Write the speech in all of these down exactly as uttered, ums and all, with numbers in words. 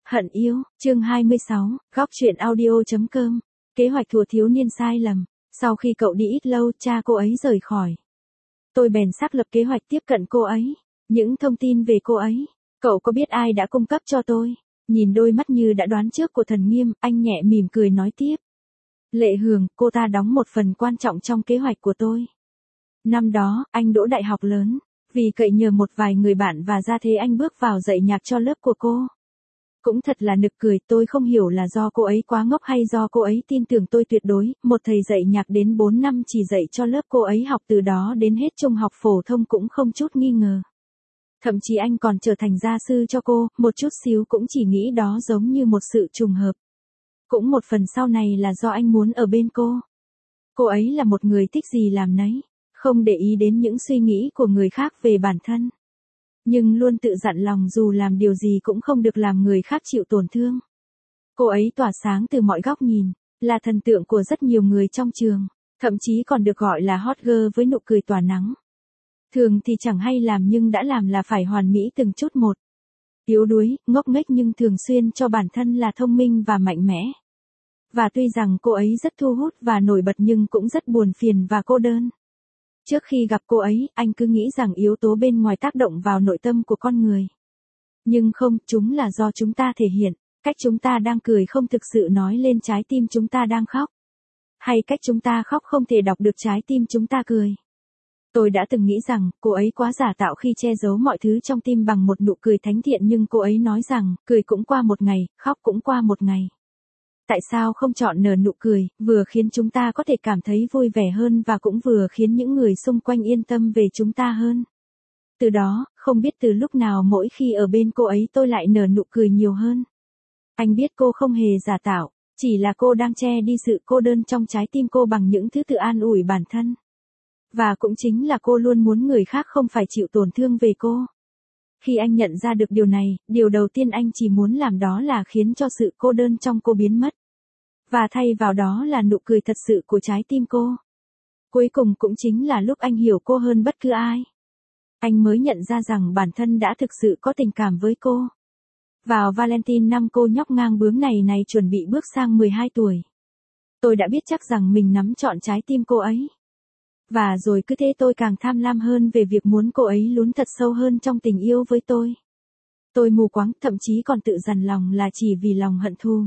Hận yêu, chương hai mươi sáu, góc truyện audio.com. Kế hoạch thuở thiếu niên sai lầm. Sau khi cậu đi ít lâu, cha cô ấy rời khỏi. Tôi bèn xác lập kế hoạch tiếp cận cô ấy. Những thông tin về cô ấy, cậu có biết ai đã cung cấp cho tôi? Nhìn đôi mắt như đã đoán trước của Thần Nghiêm, anh nhẹ mỉm cười nói tiếp. Lệ Hường, cô ta đóng một phần quan trọng trong kế hoạch của tôi. Năm đó, anh đỗ đại học lớn. Vì cậy nhờ một vài người bạn và ra thế anh bước vào dạy nhạc cho lớp của cô. Cũng thật là nực cười, tôi không hiểu là do cô ấy quá ngốc hay do cô ấy tin tưởng tôi tuyệt đối, một thầy dạy nhạc đến bốn năm chỉ dạy cho lớp cô ấy học từ đó đến hết trung học phổ thông cũng không chút nghi ngờ. Thậm chí anh còn trở thành gia sư cho cô, một chút xíu cũng chỉ nghĩ đó giống như một sự trùng hợp. Cũng một phần sau này là do anh muốn ở bên cô. Cô ấy là một người thích gì làm nấy, không để ý đến những suy nghĩ của người khác về bản thân. Nhưng luôn tự dặn lòng dù làm điều gì cũng không được làm người khác chịu tổn thương. Cô ấy tỏa sáng từ mọi góc nhìn, là thần tượng của rất nhiều người trong trường, thậm chí còn được gọi là hot girl với nụ cười tỏa nắng. Thường thì chẳng hay làm nhưng đã làm là phải hoàn mỹ từng chút một. Yếu đuối, ngốc nghếch nhưng thường xuyên cho bản thân là thông minh và mạnh mẽ. Và tuy rằng cô ấy rất thu hút và nổi bật nhưng cũng rất buồn phiền và cô đơn. Trước khi gặp cô ấy, anh cứ nghĩ rằng yếu tố bên ngoài tác động vào nội tâm của con người. Nhưng không, chúng là do chúng ta thể hiện, cách chúng ta đang cười không thực sự nói lên trái tim chúng ta đang khóc. Hay cách chúng ta khóc không thể đọc được trái tim chúng ta cười. Tôi đã từng nghĩ rằng, cô ấy quá giả tạo khi che giấu mọi thứ trong tim bằng một nụ cười thánh thiện nhưng cô ấy nói rằng, cười cũng qua một ngày, khóc cũng qua một ngày. Tại sao không chọn nở nụ cười, vừa khiến chúng ta có thể cảm thấy vui vẻ hơn và cũng vừa khiến những người xung quanh yên tâm về chúng ta hơn. Từ đó, không biết từ lúc nào mỗi khi ở bên cô ấy tôi lại nở nụ cười nhiều hơn. Anh biết cô không hề giả tạo, chỉ là cô đang che đi sự cô đơn trong trái tim cô bằng những thứ tự an ủi bản thân. Và cũng chính là cô luôn muốn người khác không phải chịu tổn thương về cô. Khi anh nhận ra được điều này, điều đầu tiên anh chỉ muốn làm đó là khiến cho sự cô đơn trong cô biến mất. Và thay vào đó là nụ cười thật sự của trái tim cô. Cuối cùng cũng chính là lúc anh hiểu cô hơn bất cứ ai. Anh mới nhận ra rằng bản thân đã thực sự có tình cảm với cô. Vào Valentine năm cô nhóc ngang bướng này này chuẩn bị bước sang mười hai tuổi. Tôi đã biết chắc rằng mình nắm trọn trái tim cô ấy. Và rồi cứ thế tôi càng tham lam hơn về việc muốn cô ấy lún thật sâu hơn trong tình yêu với tôi. Tôi mù quáng, thậm chí còn tự dằn lòng là chỉ vì lòng hận thù.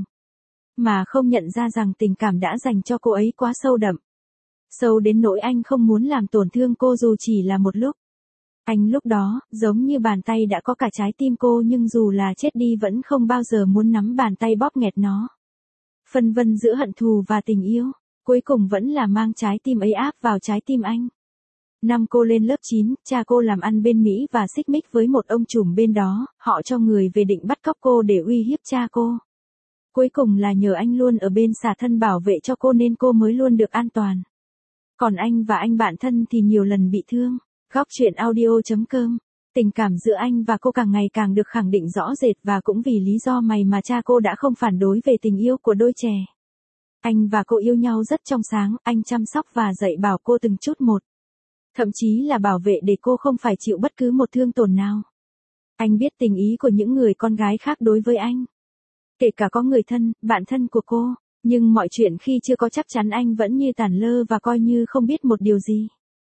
Mà không nhận ra rằng tình cảm đã dành cho cô ấy quá sâu đậm. Sâu đến nỗi anh không muốn làm tổn thương cô dù chỉ là một lúc. Anh lúc đó, giống như bàn tay đã có cả trái tim cô nhưng dù là chết đi vẫn không bao giờ muốn nắm bàn tay bóp nghẹt nó. Phân vân giữa hận thù và tình yêu, cuối cùng vẫn là mang trái tim ấy áp vào trái tim anh. Năm cô lên lớp chín, cha cô làm ăn bên Mỹ và xích mích với một ông trùm bên đó, họ cho người về định bắt cóc cô để uy hiếp cha cô. Cuối cùng là nhờ anh luôn ở bên xả thân bảo vệ cho cô nên cô mới luôn được an toàn. Còn anh và anh bạn thân thì nhiều lần bị thương. Góc truyện audio.com. Tình cảm giữa anh và cô càng ngày càng được khẳng định rõ rệt và cũng vì lý do này mà cha cô đã không phản đối về tình yêu của đôi trẻ. Anh và cô yêu nhau rất trong sáng, anh chăm sóc và dạy bảo cô từng chút một. Thậm chí là bảo vệ để cô không phải chịu bất cứ một thương tổn nào. Anh biết tình ý của những người con gái khác đối với anh. Kể cả có người thân, bạn thân của cô, nhưng mọi chuyện khi chưa có chắc chắn anh vẫn như tản lơ và coi như không biết một điều gì.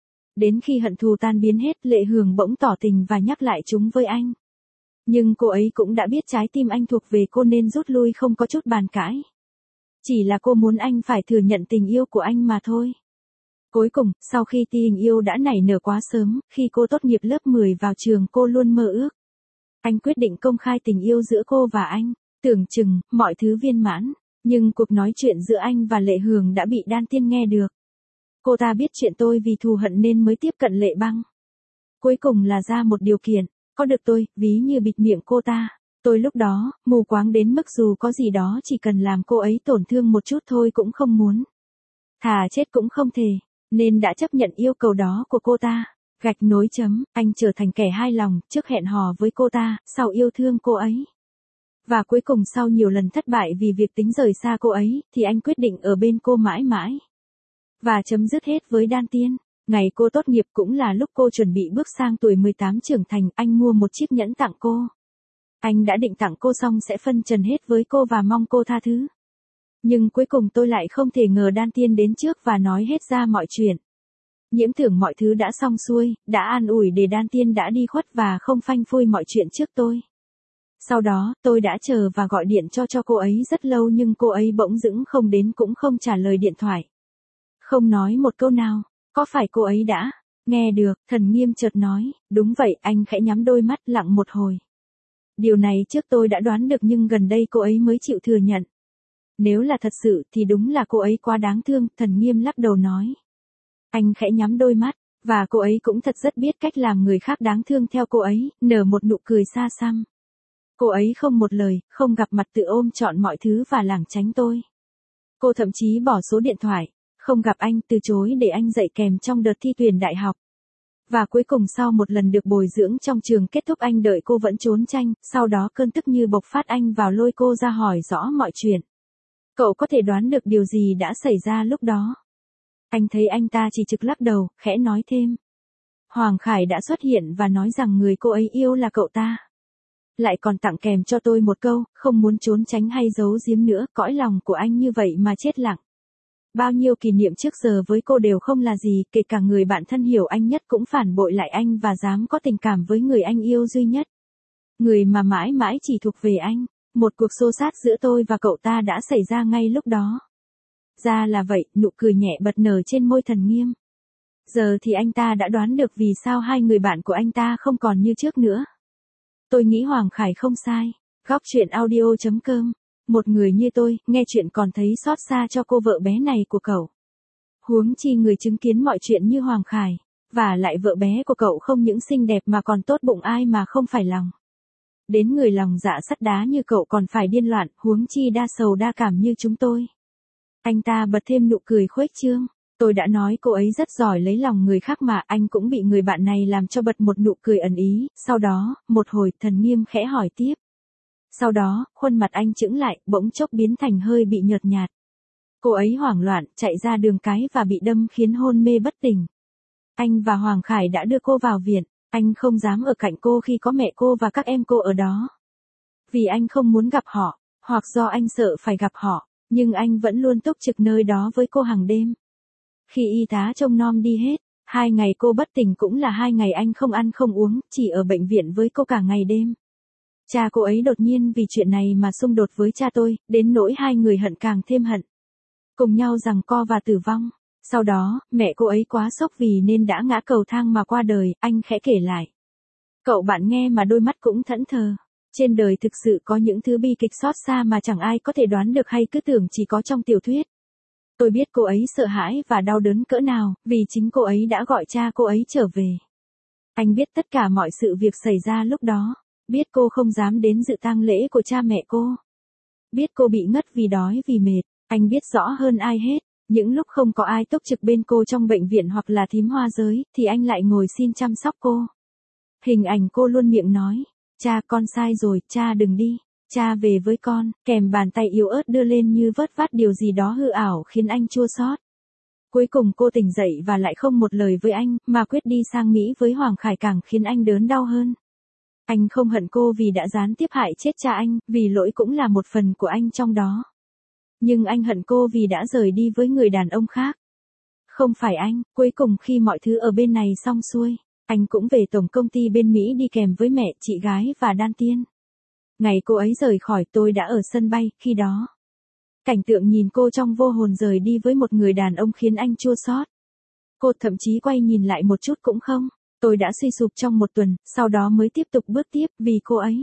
Đến khi hận thù tan biến hết, Lệ Hường bỗng tỏ tình và nhắc lại chúng với anh. Nhưng cô ấy cũng đã biết trái tim anh thuộc về cô nên rút lui không có chút bàn cãi. Chỉ là cô muốn anh phải thừa nhận tình yêu của anh mà thôi. Cuối cùng, sau khi tình yêu đã nảy nở quá sớm, khi cô tốt nghiệp lớp mười vào trường cô luôn mơ ước. Anh quyết định công khai tình yêu giữa cô và anh. Tưởng chừng, mọi thứ viên mãn, nhưng cuộc nói chuyện giữa anh và Lệ Hường đã bị Đan Tiên nghe được. Cô ta biết chuyện tôi vì thù hận nên mới tiếp cận Lệ Băng. Cuối cùng là ra một điều kiện, có được tôi, ví như bịt miệng cô ta. Tôi lúc đó, mù quáng đến mức dù có gì đó chỉ cần làm cô ấy tổn thương một chút thôi cũng không muốn. Thà chết cũng không thể, nên đã chấp nhận yêu cầu đó của cô ta. Gạch nối chấm, anh trở thành kẻ hai lòng, trước hẹn hò với cô ta, sau yêu thương cô ấy. Và cuối cùng sau nhiều lần thất bại vì việc tính rời xa cô ấy, thì anh quyết định ở bên cô mãi mãi. Và chấm dứt hết với Đan Tiên. Ngày cô tốt nghiệp cũng là lúc cô chuẩn bị bước sang tuổi mười tám trưởng thành, anh mua một chiếc nhẫn tặng cô. Anh đã định tặng cô xong sẽ phân trần hết với cô và mong cô tha thứ. Nhưng cuối cùng tôi lại không thể ngờ Đan Tiên đến trước và nói hết ra mọi chuyện. Nhiễm tưởng mọi thứ đã xong xuôi, đã an ủi để Đan Tiên đã đi khuất và không phanh phui mọi chuyện trước tôi. Sau đó, tôi đã chờ và gọi điện cho cho cô ấy rất lâu nhưng cô ấy bỗng dưng không đến cũng không trả lời điện thoại. Không nói một câu nào, có phải cô ấy đã nghe được, Thần Nghiêm chợt nói, đúng vậy, anh khẽ nhắm đôi mắt lặng một hồi. Điều này trước tôi đã đoán được nhưng gần đây cô ấy mới chịu thừa nhận. Nếu là thật sự thì đúng là cô ấy quá đáng thương, Thần Nghiêm lắc đầu nói. Anh khẽ nhắm đôi mắt, và cô ấy cũng thật rất biết cách làm người khác đáng thương theo cô ấy, nở một nụ cười xa xăm. Cô ấy không một lời, không gặp mặt tự ôm trọn mọi thứ và lảng tránh tôi. Cô thậm chí bỏ số điện thoại, không gặp anh, từ chối để anh dạy kèm trong đợt thi tuyển đại học. Và cuối cùng sau một lần được bồi dưỡng trong trường kết thúc anh đợi cô vẫn trốn tránh, sau đó cơn tức như bộc phát anh vào lôi cô ra hỏi rõ mọi chuyện. Cậu có thể đoán được điều gì đã xảy ra lúc đó? Anh thấy anh ta chỉ trực lắc đầu, khẽ nói thêm. Hoàng Khải đã xuất hiện và nói rằng người cô ấy yêu là cậu ta. Lại còn tặng kèm cho tôi một câu, không muốn trốn tránh hay giấu giếm nữa, cõi lòng của anh như vậy mà chết lặng. Bao nhiêu kỷ niệm trước giờ với cô đều không là gì, kể cả người bạn thân hiểu anh nhất cũng phản bội lại anh và dám có tình cảm với người anh yêu duy nhất. Người mà mãi mãi chỉ thuộc về anh. Một cuộc xô xát giữa tôi và cậu ta đã xảy ra ngay lúc đó. Ra là vậy, nụ cười nhẹ bật nở trên môi Thần Nghiêm. Giờ thì anh ta đã đoán được vì sao hai người bạn của anh ta không còn như trước nữa. Tôi nghĩ Hoàng Khải không sai. Góc truyện audio chấm com. Một người như tôi, nghe chuyện còn thấy xót xa cho cô vợ bé này của cậu. Huống chi người chứng kiến mọi chuyện như Hoàng Khải. Và lại vợ bé của cậu không những xinh đẹp mà còn tốt bụng, ai mà không phải lòng. Đến người lòng dạ sắt đá như cậu còn phải điên loạn, huống chi đa sầu đa cảm như chúng tôi. Anh ta bật thêm nụ cười khuếch trương. Tôi đã nói cô ấy rất giỏi lấy lòng người khác mà, anh cũng bị người bạn này làm cho bật một nụ cười ẩn ý. Sau đó, một hồi Thần Nghiêm khẽ hỏi tiếp. Sau đó, khuôn mặt anh chững lại, bỗng chốc biến thành hơi bị nhợt nhạt. Cô ấy hoảng loạn, chạy ra đường cái và bị đâm khiến hôn mê bất tỉnh. Anh và Hoàng Khải đã đưa cô vào viện. Anh không dám ở cạnh cô khi có mẹ cô và các em cô ở đó. Vì anh không muốn gặp họ, hoặc do anh sợ phải gặp họ, nhưng anh vẫn luôn túc trực nơi đó với cô hàng đêm. Khi y tá trông nom đi hết, hai ngày cô bất tỉnh cũng là hai ngày anh không ăn không uống, chỉ ở bệnh viện với cô cả ngày đêm. Cha cô ấy đột nhiên vì chuyện này mà xung đột với cha tôi, đến nỗi hai người hận càng thêm hận. Cùng nhau giằng co và tử vong. Sau đó, mẹ cô ấy quá sốc vì nên đã ngã cầu thang mà qua đời, anh khẽ kể lại. Cậu bạn nghe mà đôi mắt cũng thẫn thờ. Trên đời thực sự có những thứ bi kịch xót xa mà chẳng ai có thể đoán được hay cứ tưởng chỉ có trong tiểu thuyết. Tôi biết cô ấy sợ hãi và đau đớn cỡ nào, vì chính cô ấy đã gọi cha cô ấy trở về. Anh biết tất cả mọi sự việc xảy ra lúc đó. Biết cô không dám đến dự tang lễ của cha mẹ cô. Biết cô bị ngất vì đói vì mệt. Anh biết rõ hơn ai hết. Những lúc không có ai túc trực bên cô trong bệnh viện hoặc là thím hoa giới, thì anh lại ngồi xin chăm sóc cô. Hình ảnh cô luôn miệng nói, cha con sai rồi, cha đừng đi, cha về với con, kèm bàn tay yếu ớt đưa lên như vớt vát điều gì đó hư ảo khiến anh chua xót. Cuối cùng cô tỉnh dậy và lại không một lời với anh, mà quyết đi sang Mỹ với Hoàng Khải càng khiến anh đớn đau hơn. Anh không hận cô vì đã gián tiếp hại chết cha anh, vì lỗi cũng là một phần của anh trong đó. Nhưng anh hận cô vì đã rời đi với người đàn ông khác. Không phải anh, cuối cùng khi mọi thứ ở bên này xong xuôi, anh cũng về tổng công ty bên Mỹ đi kèm với mẹ, chị gái và Đan Tiên. Ngày cô ấy rời khỏi tôi đã ở sân bay, khi đó. Cảnh tượng nhìn cô trong vô hồn rời đi với một người đàn ông khiến anh chua xót. Cô thậm chí quay nhìn lại một chút cũng không. Tôi đã suy sụp trong một tuần, sau đó mới tiếp tục bước tiếp vì cô ấy.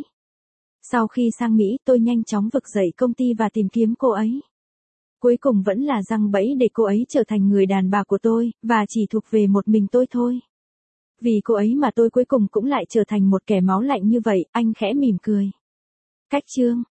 Sau khi sang Mỹ tôi nhanh chóng vực dậy công ty và tìm kiếm cô ấy. Cuối cùng vẫn là giăng bẫy để cô ấy trở thành người đàn bà của tôi, và chỉ thuộc về một mình tôi thôi. Vì cô ấy mà tôi cuối cùng cũng lại trở thành một kẻ máu lạnh như vậy, anh khẽ mỉm cười. Cách chương